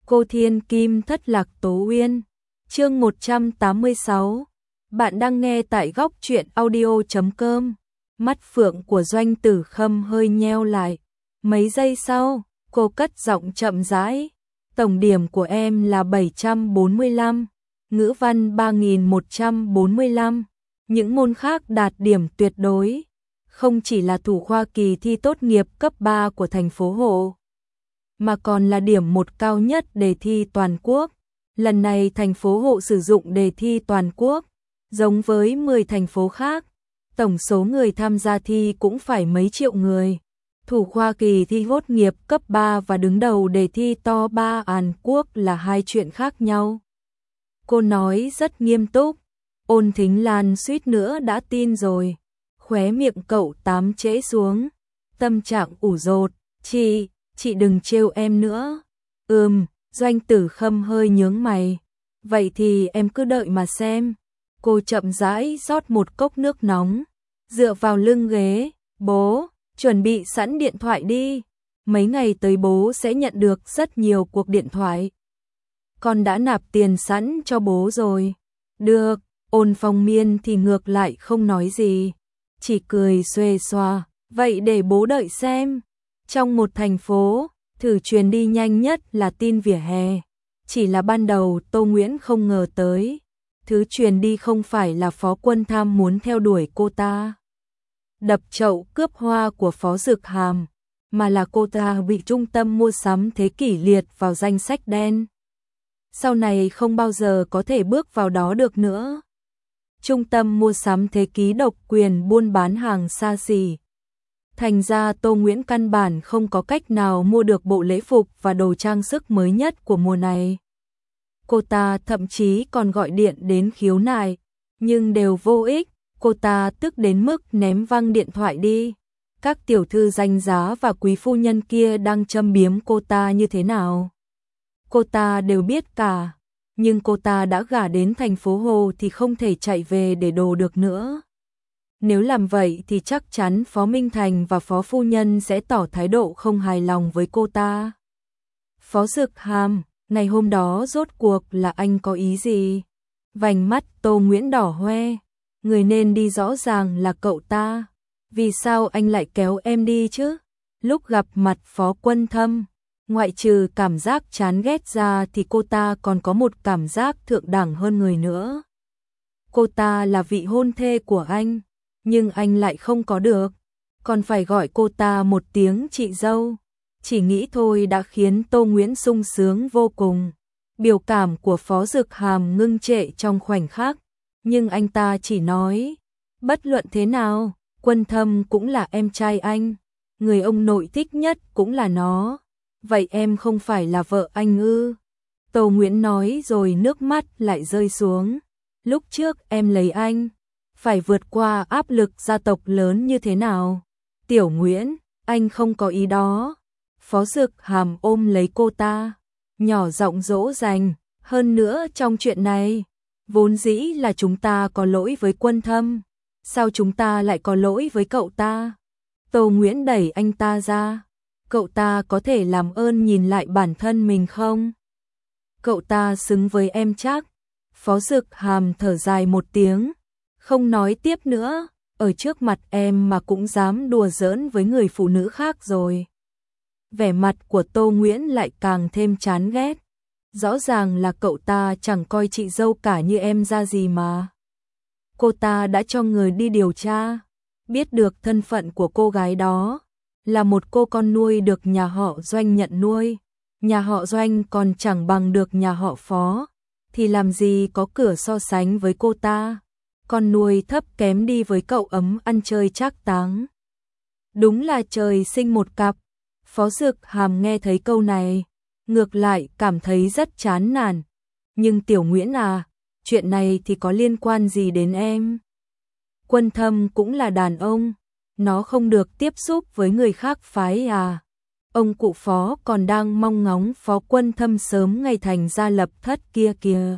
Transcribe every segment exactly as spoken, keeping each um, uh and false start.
Cô Thiên Kim thất lạc Tố Uyên. Chương một trăm tám mươi sáu. Bạn đang nghe tại góc truyện audio chấm com. Mắt phượng của Doanh Tử Khâm hơi nheo lại. Mấy giây sau, cô cất giọng chậm rãi. Tổng điểm của em là bảy trăm bốn mươi lăm, ngữ văn ba nghìn một trăm bốn mươi lăm. Những môn khác đạt điểm tuyệt đối. Không chỉ là thủ khoa kỳ thi tốt nghiệp cấp ba của thành phố Hộ, mà còn là điểm một cao nhất đề thi toàn quốc. Lần này thành phố Hộ sử dụng đề thi toàn quốc, giống với mười thành phố khác. Tổng số người tham gia thi cũng phải mấy triệu người. Thủ khoa kỳ thi tốt nghiệp cấp ba và đứng đầu đề thi to ba Hàn Quốc là hai chuyện khác nhau. Cô nói rất nghiêm túc. Ôn Thính Lan suýt nữa đã tin rồi. Khóe miệng cậu tám trễ xuống. Tâm trạng ủ rột. Chị, chị đừng trêu em nữa. Ừm, Doanh Tử Khâm hơi nhướng mày. Vậy thì em cứ đợi mà xem. Cô chậm rãi rót một cốc nước nóng. Dựa vào lưng ghế. Bố, chuẩn bị sẵn điện thoại đi. Mấy ngày tới bố sẽ nhận được rất nhiều cuộc điện thoại. Con đã nạp tiền sẵn cho bố rồi. Được, Ôn Phong Miên thì ngược lại không nói gì. Chỉ cười xuề xoa. Vậy để bố đợi xem. Trong một thành phố, thử truyền đi nhanh nhất là tin vỉa hè. Chỉ là ban đầu Tô Nguyễn không ngờ tới. Thứ truyền đi không phải là Phó Quân Tham muốn theo đuổi cô ta, đập chậu cướp hoa của Phó Dực Hàm, mà là cô ta bị trung tâm mua sắm thế kỷ liệt vào danh sách đen. Sau này không bao giờ có thể bước vào đó được nữa. Trung tâm mua sắm thế ký độc quyền buôn bán hàng xa xỉ. Thành ra Tô Nguyễn căn bản không có cách nào mua được bộ lễ phục và đồ trang sức mới nhất của mùa này. Cô ta thậm chí còn gọi điện đến khiếu nại, nhưng đều vô ích. Cô ta tức đến mức ném văng điện thoại đi. Các tiểu thư danh giá và quý phu nhân kia đang châm biếm cô ta như thế nào, cô ta đều biết cả. Nhưng cô ta đã gả đến thành phố Hồ thì không thể chạy về để đồ được nữa. Nếu làm vậy thì chắc chắn Phó Minh Thành và Phó Phu Nhân sẽ tỏ thái độ không hài lòng với cô ta. Phó Dực Hàm, ngày hôm đó rốt cuộc là anh có ý gì? Vành mắt Tô Nguyễn đỏ hoe. Người nên đi rõ ràng là cậu ta. Vì sao anh lại kéo em đi chứ? Lúc gặp mặt Phó Quân Thâm, ngoại trừ cảm giác chán ghét ra thì cô ta còn có một cảm giác thượng đẳng hơn người nữa. Cô ta là vị hôn thê của anh, nhưng anh lại không có được, còn phải gọi cô ta một tiếng chị dâu. Chỉ nghĩ thôi đã khiến Tô Nguyễn sung sướng vô cùng. Biểu cảm của Phó Dực Hàm ngưng trệ trong khoảnh khắc, nhưng anh ta chỉ nói, bất luận thế nào, Quân Thâm cũng là em trai anh, người ông nội thích nhất cũng là nó. Vậy em không phải là vợ anh ư? Tô Nguyễn nói rồi nước mắt lại rơi xuống. Lúc trước em lấy anh, phải vượt qua áp lực gia tộc lớn như thế nào? Tiểu Nguyễn, anh không có ý đó. Phó Dực Hàm ôm lấy cô ta, nhỏ giọng dỗ dành. Hơn nữa trong chuyện này, vốn dĩ là chúng ta có lỗi với Quân Thâm. Sao chúng ta lại có lỗi với cậu ta? Tô Nguyễn đẩy anh ta ra. Cậu ta có thể làm ơn nhìn lại bản thân mình không? Cậu ta xứng với em chắc. Phó Dực Hàm thở dài một tiếng, không nói tiếp nữa. Ở trước mặt em mà cũng dám đùa giỡn với người phụ nữ khác rồi. Vẻ mặt của Tô Nguyễn lại càng thêm chán ghét. Rõ ràng là cậu ta chẳng coi chị dâu cả như em ra gì mà. Cô ta đã cho người đi điều tra, biết được thân phận của cô gái đó là một cô con nuôi được nhà họ Doanh nhận nuôi. Nhà họ Doanh còn chẳng bằng được nhà họ Phó, thì làm gì có cửa so sánh với cô ta. Con nuôi thấp kém đi với cậu ấm ăn chơi trác táng. Đúng là trời sinh một cặp. Phó Dực Hàm nghe thấy câu này, ngược lại cảm thấy rất chán nản. Nhưng Tiểu Nguyễn à, chuyện này thì có liên quan gì đến em? Quân Thâm cũng là đàn ông, nó không được tiếp xúc với người khác phái à? Ông cụ Phó còn đang mong ngóng Phó Quân Thâm sớm ngày thành gia lập thất kia kìa.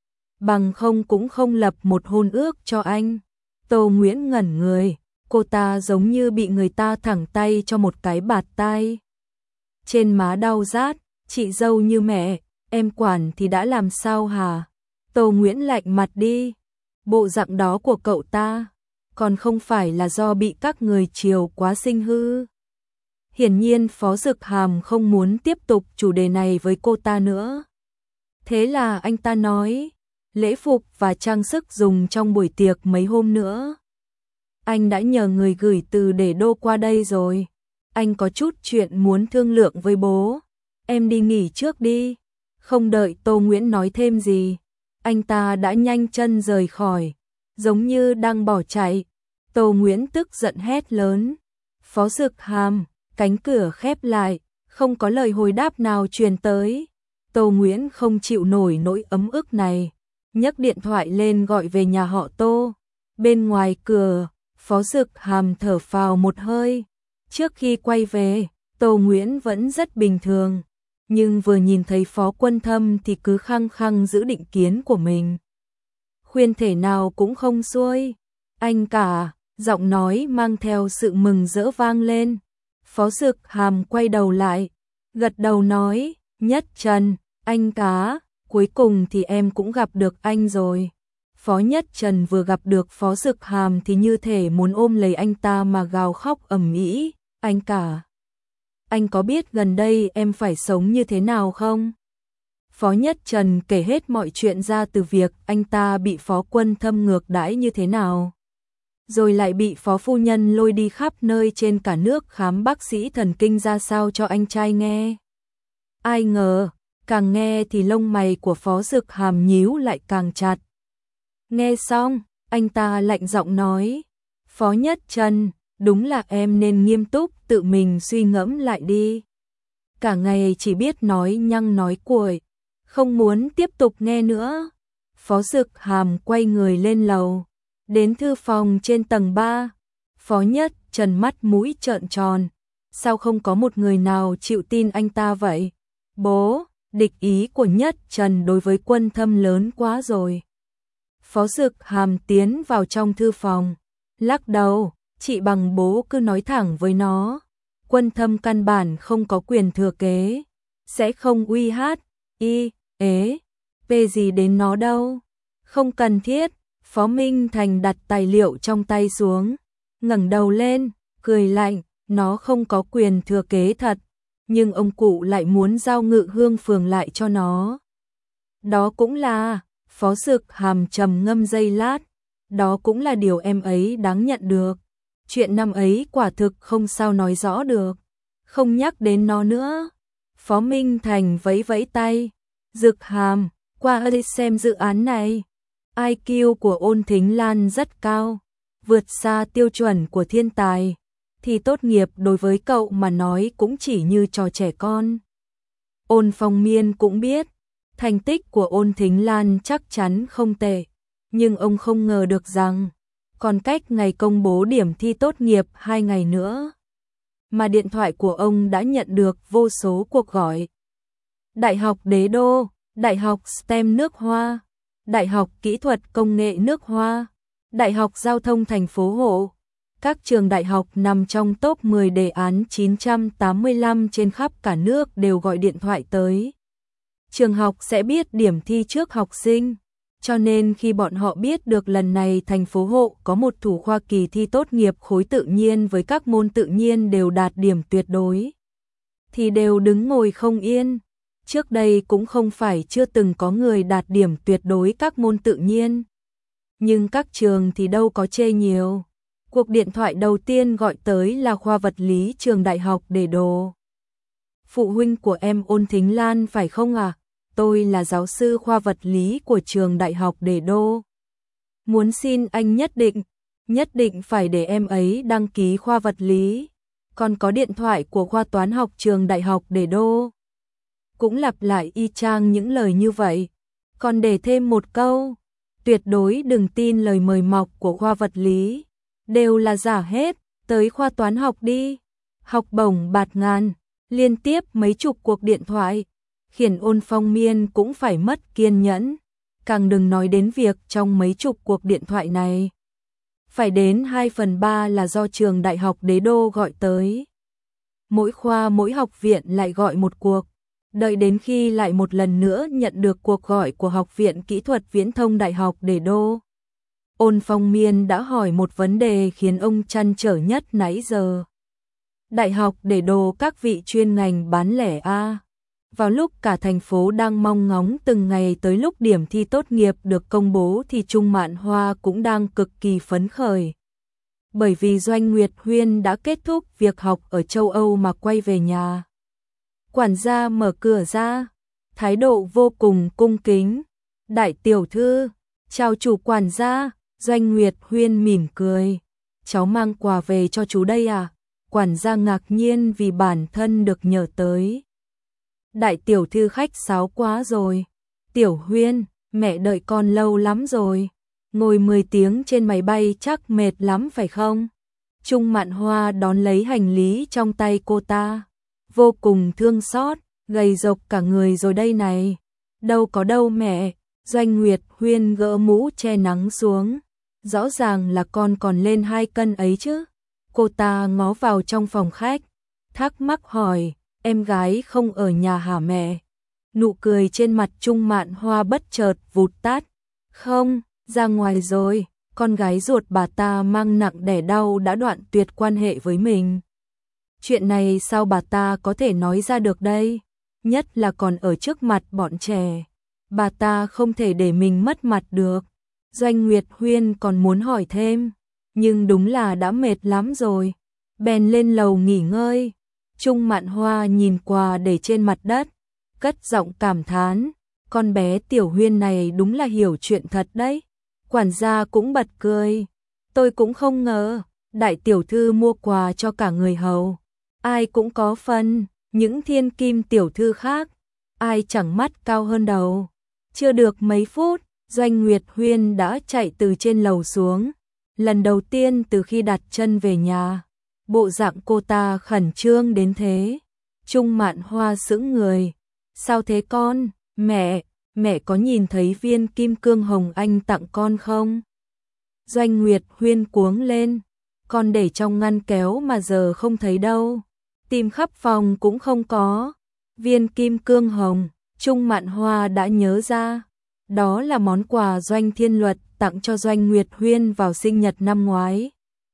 Bằng không cũng không lập một hôn ước cho anh. Tô Nguyễn ngẩn người, cô ta giống như bị người ta thẳng tay cho một cái bạt tai. Trên má đau rát, chị dâu như mẹ, em quản thì đã làm sao hả? Tô Nguyễn lạnh mặt đi. Bộ dạng đó của cậu ta, còn không phải là do bị các người chiều quá sinh hư. Hiển nhiên Phó Dực Hàm không muốn tiếp tục chủ đề này với cô ta nữa. Thế là anh ta nói, lễ phục và trang sức dùng trong buổi tiệc mấy hôm nữa. Anh đã nhờ người gửi từ để đô qua đây rồi. Anh có chút chuyện muốn thương lượng với bố. Em đi nghỉ trước đi. Không đợi Tô Nguyễn nói thêm gì, anh ta đã nhanh chân rời khỏi, giống như đang bỏ chạy. Tô Nguyễn tức giận hét lớn. Phó Dực Hàm, cánh cửa khép lại, không có lời hồi đáp nào truyền tới. Tô Nguyễn không chịu nổi nỗi ấm ức này, nhấc điện thoại lên gọi về nhà họ Tô. Bên ngoài cửa, Phó Dực Hàm thở phào một hơi. Trước khi quay về, Tô Nguyễn vẫn rất bình thường, nhưng vừa nhìn thấy Phó Quân Thâm thì cứ khăng khăng giữ định kiến của mình. Khuyên thể nào cũng không xuôi. Anh cả, giọng nói mang theo sự mừng rỡ vang lên. Phó Dực Hàm quay đầu lại, gật đầu nói, Nhất Trần, anh cả, cuối cùng thì em cũng gặp được anh rồi. Phó Nhất Trần vừa gặp được Phó Dực Hàm thì như thể muốn ôm lấy anh ta mà gào khóc ầm ĩ. Anh cả, anh có biết gần đây em phải sống như thế nào không? Phó Nhất Trần kể hết mọi chuyện ra, từ việc anh ta bị Phó Quân Thâm ngược đãi như thế nào, rồi lại bị Phó Phu Nhân lôi đi khắp nơi trên cả nước khám bác sĩ thần kinh ra sao cho anh trai nghe. Ai ngờ, càng nghe thì lông mày của Phó Dực Hàm nhíu lại càng chặt. Nghe xong, anh ta lạnh giọng nói, Phó Nhất Trần, đúng là em nên nghiêm túc tự mình suy ngẫm lại đi. Cả ngày chỉ biết nói nhăng nói cuội, không muốn tiếp tục nghe nữa. Phó Dực Hàm quay người lên lầu, đến thư phòng trên tầng ba. Phó Nhất Trần mắt mũi trợn tròn, sao không có một người nào chịu tin anh ta vậy? Bố, địch ý của Nhất Trần đối với Quân Thâm lớn quá rồi. Phó Dực Hàm tiến vào trong thư phòng, lắc đầu, chị bằng bố cứ nói thẳng với nó. Quân Thâm căn bản không có quyền thừa kế, sẽ không uy hát, y, ế, pê gì đến nó đâu. Không cần thiết. Phó Minh Thành đặt tài liệu trong tay xuống, ngẩng đầu lên, cười lạnh, nó không có quyền thừa kế thật, nhưng ông cụ lại muốn giao Ngự Hương Phường lại cho nó. Đó cũng là, Phó Dực Hàm trầm ngâm giây lát, đó cũng là điều em ấy đáng nhận được. Chuyện năm ấy quả thực không sao nói rõ được, không nhắc đến nó nữa. Phó Minh Thành vẫy vẫy tay, Dực Hàm, qua đây xem dự án này. i kiu của Ôn Thính Lan rất cao, vượt xa tiêu chuẩn của thiên tài, thì tốt nghiệp đối với cậu mà nói cũng chỉ như trò trẻ con. Ôn Phong Miên cũng biết, thành tích của Ôn Thính Lan chắc chắn không tệ, nhưng ông không ngờ được rằng, còn cách ngày công bố điểm thi tốt nghiệp hai ngày nữa, mà điện thoại của ông đã nhận được vô số cuộc gọi. Đại học Đế Đô, Đại học STEM nước Hoa, Đại học Kỹ thuật Công nghệ nước Hoa, Đại học Giao thông thành phố Hộ. Các trường đại học nằm trong top mười đề án chín trăm tám mươi lăm trên khắp cả nước đều gọi điện thoại tới. Trường học sẽ biết điểm thi trước học sinh, cho nên khi bọn họ biết được lần này thành phố Hộ có một thủ khoa kỳ thi tốt nghiệp khối tự nhiên với các môn tự nhiên đều đạt điểm tuyệt đối, thì đều đứng ngồi không yên. Trước đây cũng không phải chưa từng có người đạt điểm tuyệt đối các môn tự nhiên, nhưng các trường thì đâu có chê nhiều. Cuộc điện thoại đầu tiên gọi tới là khoa vật lý trường Đại học Đề Đô. Phụ huynh của em Ôn Thính Lan phải không à? Tôi là giáo sư khoa vật lý của trường Đại học Đề Đô. Muốn xin anh nhất định, nhất định phải để em ấy đăng ký khoa vật lý. Còn có điện thoại của khoa toán học trường Đại học Đề Đô. Cũng lặp lại y chang những lời như vậy. Còn để thêm một câu, tuyệt đối đừng tin lời mời mọc của khoa vật lý, đều là giả hết, tới khoa toán học đi. Học bổng bạt ngàn, liên tiếp mấy chục cuộc điện thoại, khiến Ôn Phong Miên cũng phải mất kiên nhẫn. Càng đừng nói đến việc trong mấy chục cuộc điện thoại này, phải đến hai phần ba là do trường Đại học Đế Đô gọi tới. Mỗi khoa mỗi học viện lại gọi một cuộc. Đợi đến khi lại một lần nữa nhận được cuộc gọi của Học viện Kỹ thuật Viễn thông Đại học Đề Đô. Ôn Phong Miên đã hỏi một vấn đề khiến ông trăn trở nhất nãy giờ. Đại học Đề Đô các vị chuyên ngành bán lẻ A. Vào lúc cả thành phố đang mong ngóng từng ngày tới lúc điểm thi tốt nghiệp được công bố thì Trung Mạn Hoa cũng đang cực kỳ phấn khởi. Bởi vì Doanh Nguyệt Huyên đã kết thúc việc học ở châu Âu mà quay về nhà. Quản gia mở cửa ra, thái độ vô cùng cung kính. Đại tiểu thư, chào chủ quản gia. Doanh Nguyệt Huyên mỉm cười. Cháu mang quà về cho chú đây à? Quản gia ngạc nhiên vì bản thân được nhờ tới. Đại tiểu thư khách sáo quá rồi. Tiểu Huyên, mẹ đợi con lâu lắm rồi. Ngồi mười tiếng trên máy bay chắc mệt lắm phải không? Trung Mạn Hoa đón lấy hành lý trong tay cô ta. Vô cùng thương xót, gầy rộc cả người rồi đây này. Đâu có đâu mẹ. Doanh Nguyệt Huyên gỡ mũ che nắng xuống. Rõ ràng là con còn lên hai cân ấy chứ. Cô ta ngó vào trong phòng khách, thắc mắc hỏi, em gái không ở nhà hả mẹ? Nụ cười trên mặt Trung Mạn Hoa bất chợt vụt tắt. Không, ra ngoài rồi, con gái ruột bà ta mang nặng đẻ đau đã đoạn tuyệt quan hệ với mình. Chuyện này sao bà ta có thể nói ra được đây? Nhất là còn ở trước mặt bọn trẻ. Bà ta không thể để mình mất mặt được. Doanh Nguyệt Huyên còn muốn hỏi thêm, nhưng đúng là đã mệt lắm rồi. Bèn lên lầu nghỉ ngơi. Trung Mạn Hoa nhìn quà để trên mặt đất, cất giọng cảm thán, con bé Tiểu Huyên này đúng là hiểu chuyện thật đấy. Quản gia cũng bật cười, tôi cũng không ngờ, đại tiểu thư mua quà cho cả người hầu. Ai cũng có phần, những thiên kim tiểu thư khác, ai chẳng mắt cao hơn đầu. Chưa được mấy phút, Doanh Nguyệt Huyên đã chạy từ trên lầu xuống. Lần đầu tiên từ khi đặt chân về nhà, bộ dạng cô ta khẩn trương đến thế. Trung Mạn Hoa sững người. Sao thế con? Mẹ, mẹ có nhìn thấy viên kim cương hồng anh tặng con không? Doanh Nguyệt Huyên cuống lên. Con để trong ngăn kéo mà giờ không thấy đâu. Tìm khắp phòng cũng không có. Viên kim cương hồng, Trung Mạn Hoa đã nhớ ra. Đó là món quà Doanh Thiên Luật tặng cho Doanh Nguyệt Huyên vào sinh nhật năm ngoái.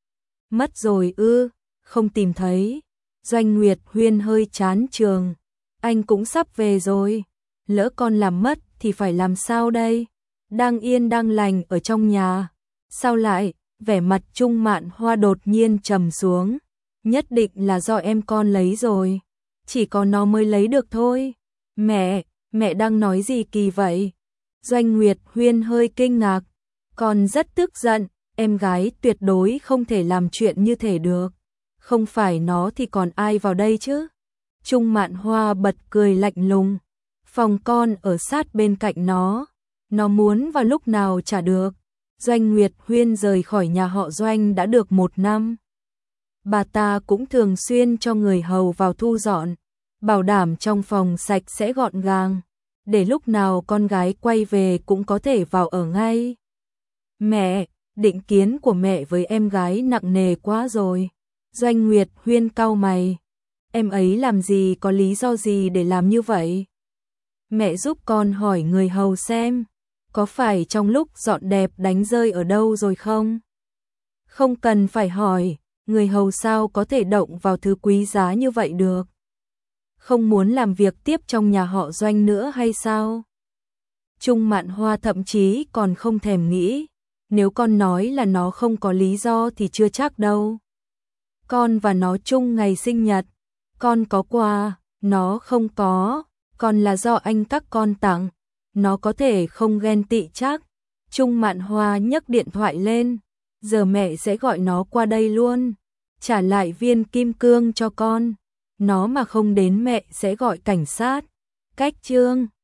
Mất rồi ư, không tìm thấy. Doanh Nguyệt Huyên hơi chán trường. Anh cũng sắp về rồi. Lỡ con làm mất thì phải làm sao đây? Đang yên đang lành ở trong nhà. Sao lại? Vẻ mặt Trung Mạn Hoa đột nhiên trầm xuống. Nhất định là do em con lấy rồi. Chỉ có nó mới lấy được thôi. Mẹ, mẹ đang nói gì kỳ vậy? Doanh Nguyệt Huyên hơi kinh ngạc. Con rất tức giận, em gái tuyệt đối không thể làm chuyện như thế được. Không phải nó thì còn ai vào đây chứ? Trung Mạn Hoa bật cười lạnh lùng. Phòng con ở sát bên cạnh nó. Nó muốn vào lúc nào chả được. Doanh Nguyệt Huyên rời khỏi nhà họ Doanh đã được một năm. Bà ta cũng thường xuyên cho người hầu vào thu dọn, bảo đảm trong phòng sạch sẽ gọn gàng, để lúc nào con gái quay về cũng có thể vào ở ngay. Mẹ, định kiến của mẹ với em gái nặng nề quá rồi. Doanh Nguyệt Huyên cau mày. Em ấy làm gì có lý do gì để làm như vậy? Mẹ giúp con hỏi người hầu xem, có phải trong lúc dọn dẹp đánh rơi ở đâu rồi không? Không cần phải hỏi, người hầu sao có thể động vào thứ quý giá như vậy được? Không muốn làm việc tiếp trong nhà họ Doanh nữa hay sao? Trung Mạn Hoa thậm chí còn không thèm nghĩ, nếu con nói là nó không có lý do thì chưa chắc đâu. Con và nó chung ngày sinh nhật, con có quà, nó không có, còn là do anh các con tặng, nó có thể không ghen tị chắc. Trung Mạn Hoa nhấc điện thoại lên, giờ mẹ sẽ gọi nó qua đây luôn, trả lại viên kim cương cho con, nó mà không đến mẹ sẽ gọi cảnh sát. Cách chương